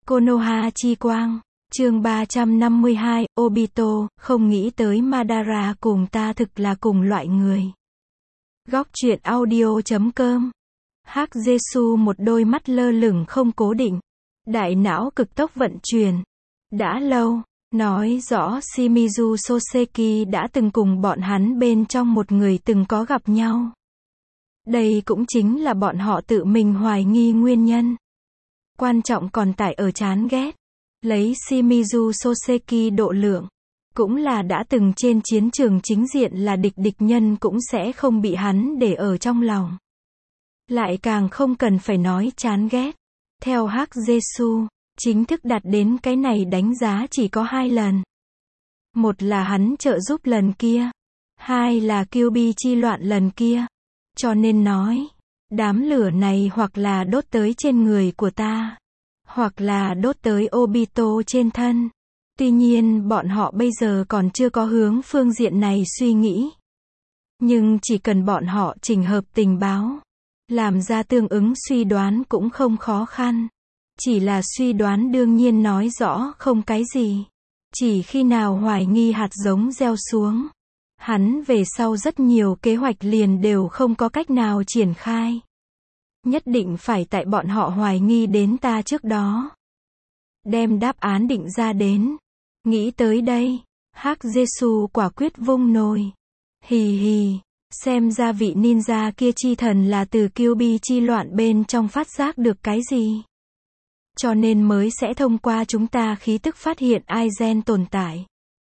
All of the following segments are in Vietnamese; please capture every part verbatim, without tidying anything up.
Konoha chi quang, chương ba trăm năm mươi hai, Obito, không nghĩ tới Madara cùng ta thực là cùng loại người. Góc truyện audio chấm com. Hắc Jesu một đôi mắt lơ lửng không cố định. Đại não cực tốc vận chuyển. Đã lâu, nói rõ Shimizu Soseki đã từng cùng bọn hắn bên trong một người từng có gặp nhau. Đây cũng chính là bọn họ tự mình hoài nghi nguyên nhân. Quan trọng còn tại ở chán ghét. Lấy Shimizu Soseki độ lượng, cũng là đã từng trên chiến trường chính diện là địch địch nhân cũng sẽ không bị hắn để ở trong lòng. Lại càng không cần phải nói chán ghét. Theo Hắc Jesu, chính thức đạt đến cái này đánh giá chỉ có hai lần. Một là hắn trợ giúp lần kia. Hai là Kyuubi chi loạn lần kia. Cho nên nói, đám lửa này hoặc là đốt tới trên người của ta, hoặc là đốt tới Obito trên thân. Tuy nhiên bọn họ bây giờ còn chưa có hướng phương diện này suy nghĩ. Nhưng chỉ cần bọn họ chỉnh hợp tình báo, làm ra tương ứng suy đoán cũng không khó khăn. Chỉ là suy đoán đương nhiên nói rõ không cái gì. Chỉ khi nào hoài nghi hạt giống gieo xuống, hắn về sau rất nhiều kế hoạch liền đều không có cách nào triển khai. Nhất định phải tại bọn họ hoài nghi đến ta trước đó. Đem đáp án định ra đến. Nghĩ tới đây, Hắc Jesu quả quyết vung nồi. Hì hì, xem ra vị ninja kia chi thần là từ Kyuubi chi loạn bên trong phát giác được cái gì. Cho nên mới sẽ thông qua chúng ta khí tức phát hiện Aizen tồn tại.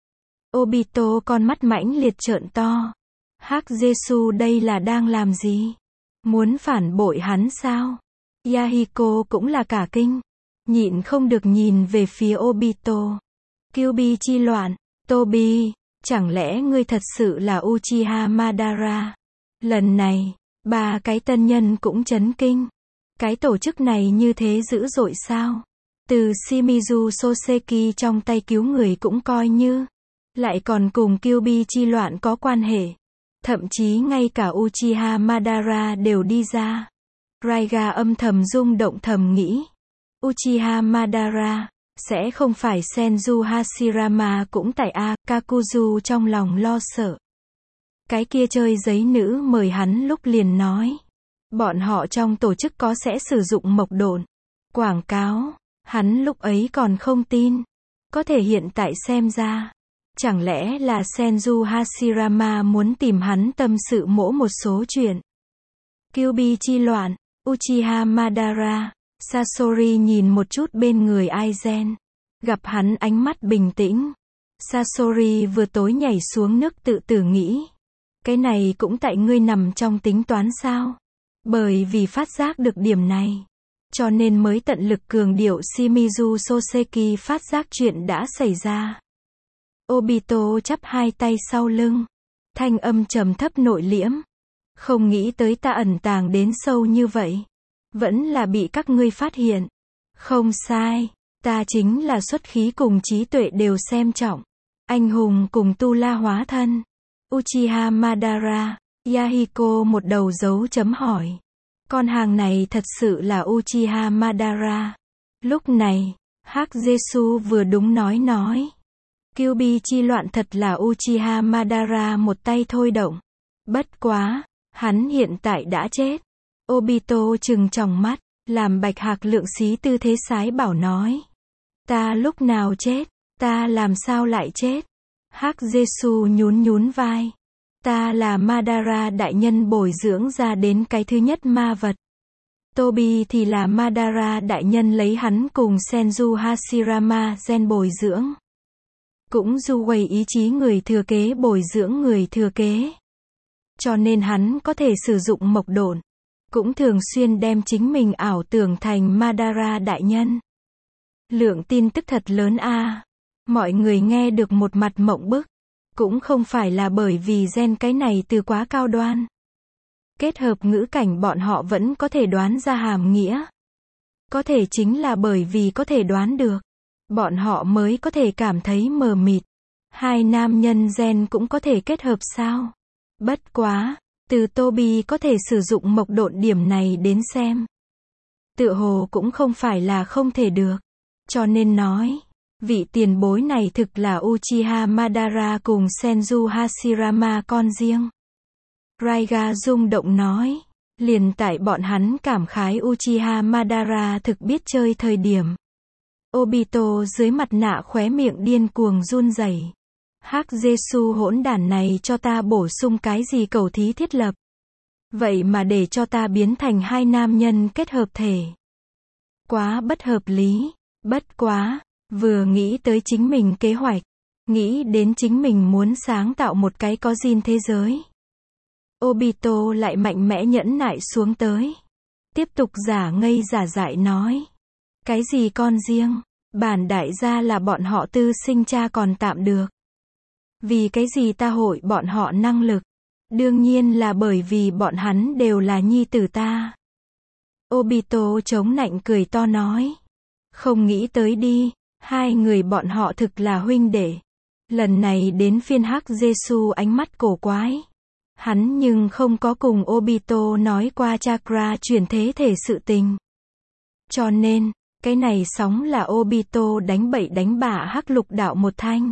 Obito con mắt mãnh liệt trợn to. Hắc Jesu đây là đang làm gì? Muốn phản bội hắn sao? Yahiko cũng là cả kinh. Nhịn không được nhìn về phía Obito. Kyuubi chi loạn, Tobi, chẳng lẽ ngươi thật sự là Uchiha Madara? Lần này, ba cái tân nhân cũng chấn kinh. Cái tổ chức này như thế dữ dội sao? Từ Shimizu Soseki trong tay cứu người cũng coi như, lại còn cùng Kyuubi chi loạn có quan hệ. Thậm chí ngay cả Uchiha Madara đều đi ra. Raiga âm thầm rung động thầm nghĩ. Uchiha Madara, sẽ không phải Senju Hashirama cũng tại A, Kakuzu trong lòng lo sợ. Cái kia chơi giấy nữ mời hắn lúc liền nói. Bọn họ trong tổ chức có sẽ sử dụng mộc độn. Quảng cáo, hắn lúc ấy còn không tin. Có thể hiện tại xem ra. Chẳng lẽ là Senju Hashirama muốn tìm hắn tâm sự mỗ một số chuyện. Kyuubi chi loạn, Uchiha Madara, Sasori nhìn một chút bên người Aizen. Gặp hắn ánh mắt bình tĩnh. Sasori vừa tối nhảy xuống nước tự tử nghĩ. Cái này cũng tại ngươi nằm trong tính toán sao? Bởi vì phát giác được điểm này. Cho nên mới tận lực cường điệu Shimizu Soseki phát giác chuyện đã xảy ra. Obito chắp hai tay sau lưng. Thanh âm trầm thấp nội liễm. Không nghĩ tới ta ẩn tàng đến sâu như vậy. Vẫn là bị các ngươi phát hiện. Không sai. Ta chính là xuất khí cùng trí tuệ đều xem trọng. Anh hùng cùng tu la hóa thân. Uchiha Madara. Yahiko một đầu dấu chấm hỏi. Con hàng này thật sự là Uchiha Madara. Lúc này, Hắc Jesu vừa đúng nói nói. Kyuubi chi loạn thật là Uchiha Madara một tay thôi động. Bất quá, hắn hiện tại đã chết. Obito trừng tròng mắt, làm Bạch Hạc lượng xí tư thế sái bảo nói. Ta lúc nào chết, ta làm sao lại chết? Hắc Jesu nhún nhún vai. Ta là Madara đại nhân bồi dưỡng ra đến cái thứ nhất ma vật. Tobi thì là Madara đại nhân lấy hắn cùng Senju Hashirama gen bồi dưỡng. Cũng du quầy ý chí người thừa kế bồi dưỡng người thừa kế. Cho nên hắn có thể sử dụng mộc độn. Cũng thường xuyên đem chính mình ảo tưởng thành Madara đại nhân. Lượng tin tức thật lớn a. À. Mọi người nghe được một mặt mộng bức. Cũng không phải là bởi vì gen cái này từ quá cao đoan. Kết hợp ngữ cảnh bọn họ vẫn có thể đoán ra hàm nghĩa. Có thể chính là bởi vì có thể đoán được. Bọn họ mới có thể cảm thấy mờ mịt. Hai nam nhân gen cũng có thể kết hợp sao? Bất quá, từ Tobi có thể sử dụng mộc độn điểm này đến xem. Tựa hồ cũng không phải là không thể được. cho nên nói, vị tiền bối này thực là Uchiha Madara cùng Senju Hashirama con riêng. Raiga rung động nói, liền tại bọn hắn cảm khái Uchiha Madara thực biết chơi thời điểm. Obito dưới mặt nạ khóe miệng điên cuồng run rẩy. Hắc Jesu hỗn đản này cho ta bổ sung cái gì cầu thí thiết lập. Vậy mà để cho ta biến thành hai nam nhân kết hợp thể. Quá bất hợp lý, bất quá, vừa nghĩ tới chính mình kế hoạch, nghĩ đến chính mình muốn sáng tạo một cái có gin thế giới. Obito lại mạnh mẽ nhẫn nại xuống tới. Tiếp tục giả ngây giả dại nói. Cái gì con riêng, bản đại gia là bọn họ tư sinh cha còn tạm được. Vì cái gì ta hội bọn họ năng lực? Đương nhiên là bởi vì bọn hắn đều là nhi tử ta. Obito chống nạnh cười to nói. Không nghĩ tới đi, hai người bọn họ thực là huynh đệ. Lần này đến phiên Hắc Jesu ánh mắt cổ quái. Hắn nhưng không có cùng Obito nói qua chakra chuyển thế thể sự tình. Cho nên, cái này sóng là Obito đánh bậy đánh bạ Hắc lục đạo một thanh.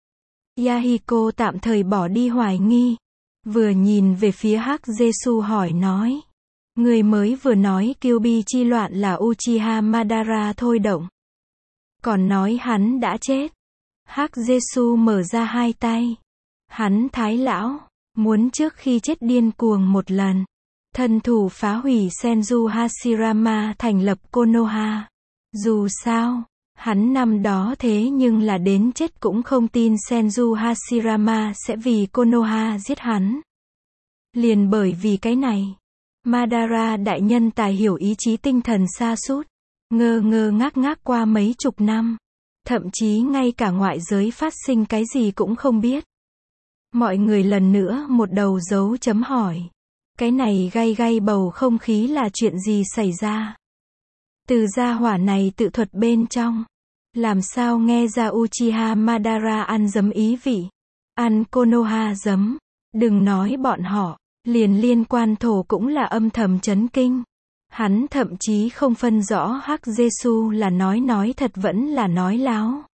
Yahiko tạm thời bỏ đi hoài nghi. Vừa nhìn về phía Hắc Jesu hỏi nói. Người mới vừa nói Kyuubi chi loạn là Uchiha Madara thôi động. Còn nói hắn đã chết. Hắc Jesu mở ra hai tay. Hắn thái lão, muốn trước khi chết điên cuồng một lần. Thân thủ phá hủy Senju Hashirama thành lập Konoha. Dù sao, hắn năm đó thế nhưng là đến chết cũng không tin Senju Hashirama sẽ vì Konoha giết hắn. Liền bởi vì cái này, Madara đại nhân tài hiểu ý chí tinh thần sa sút, ngơ ngơ ngác ngác qua mấy chục năm, thậm chí ngay cả ngoại giới phát sinh cái gì cũng không biết. Mọi người lần nữa một đầu dấu chấm hỏi. Cái này gay gay bầu không khí là chuyện gì xảy ra? Từ gia hỏa này tự thuật bên trong, làm sao nghe ra Uchiha Madara ăn giấm ý vị, ăn Konoha giấm, đừng nói bọn họ, liền liên quan thổ cũng là âm thầm chấn kinh. Hắn thậm chí không phân rõ Hắc Jesu là nói nói thật vẫn là nói láo.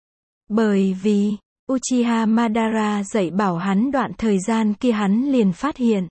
Bởi vì, Uchiha Madara dạy bảo hắn đoạn thời gian kia hắn liền phát hiện.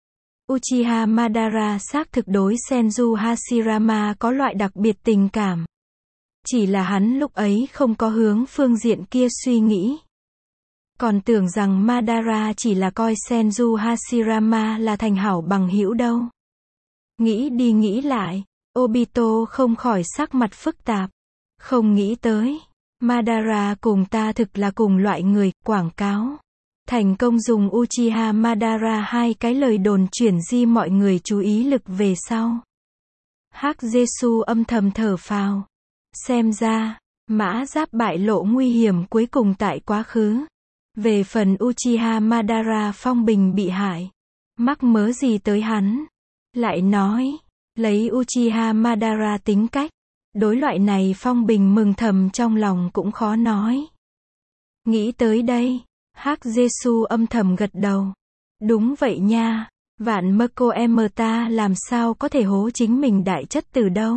Uchiha Madara xác thực đối Senju Hashirama có loại đặc biệt tình cảm. Chỉ là hắn lúc ấy không có hướng phương diện kia suy nghĩ. Còn tưởng rằng Madara chỉ là coi Senju Hashirama là thành hảo bằng hữu đâu. Nghĩ đi nghĩ lại, Obito không khỏi sắc mặt phức tạp. Không nghĩ tới, Madara cùng ta thực là cùng loại người, quảng cáo. Thành công dùng Uchiha Madara hai cái lời đồn chuyển di mọi người chú ý lực về sau. Hắc Jesu âm thầm thở phào. Xem ra, Mã Giáp bại lộ nguy hiểm cuối cùng tại quá khứ. Về phần Uchiha Madara phong bình bị hại, mắc mớ gì tới hắn. Lại nói, lấy Uchiha Madara tính cách, đối loại này phong bình mừng thầm trong lòng cũng khó nói. Nghĩ tới đây, Hắc Jesu âm thầm gật đầu. Đúng vậy nha, vạn mơ cô em ta làm sao có thể hố chính mình đại chất từ đâu.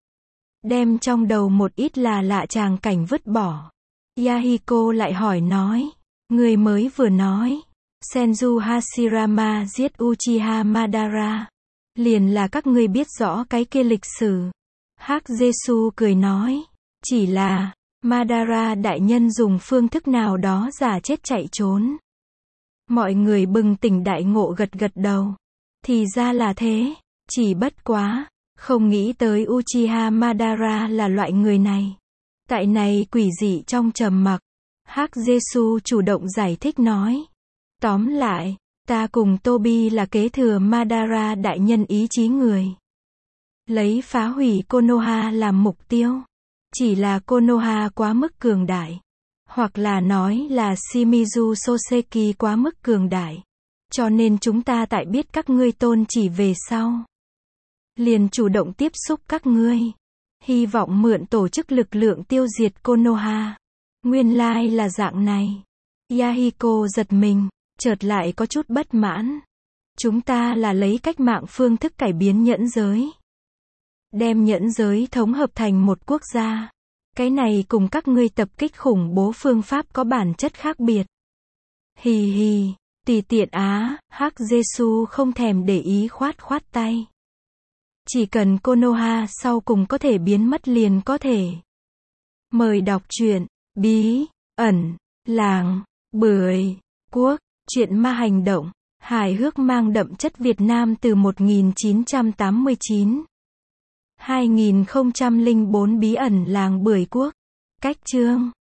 Đem trong đầu một ít là lạ tràng cảnh vứt bỏ. Yahiko lại hỏi nói, người mới vừa nói, Senju Hashirama giết Uchiha Madara. Liền là các ngươi biết rõ cái kia lịch sử. Hắc Jesu cười nói, chỉ là, Madara đại nhân dùng phương thức nào đó giả chết chạy trốn. Mọi người bừng tỉnh đại ngộ gật gật đầu. Thì ra là thế, chỉ bất quá, không nghĩ tới Uchiha Madara là loại người này. Tại này quỷ dị trong trầm mặc, Hắc Jesu chủ động giải thích nói. Tóm lại, ta cùng Tobi là kế thừa Madara đại nhân ý chí người. Lấy phá hủy Konoha làm mục tiêu. Chỉ là Konoha quá mức cường đại. Hoặc là nói là Shimizu Soseki quá mức cường đại. Cho nên chúng ta tại biết các ngươi tôn chỉ về sau. Liền chủ động tiếp xúc các ngươi. Hy vọng mượn tổ chức lực lượng tiêu diệt Konoha. Nguyên lai là dạng này. Yahiko giật mình, chợt lại có chút bất mãn. Chúng ta là lấy cách mạng phương thức cải biến nhẫn giới. Đem nhẫn giới thống hợp thành một quốc gia. Cái này cùng các ngươi tập kích khủng bố phương pháp có bản chất khác biệt. Hì hì, tùy tiện á, Hắc Giê-xu không thèm để ý khoát khoát tay. Chỉ cần Konoha sau cùng có thể biến mất liền có thể. Mời đọc truyện, bí, ẩn, làng, bưởi, quốc, truyện ma hành động, hài hước mang đậm chất Việt Nam từ một nghìn chín trăm tám mươi chín. hai nghìn không trăm lẻ bốn bí ẩn làng bưởi quốc. Cách chương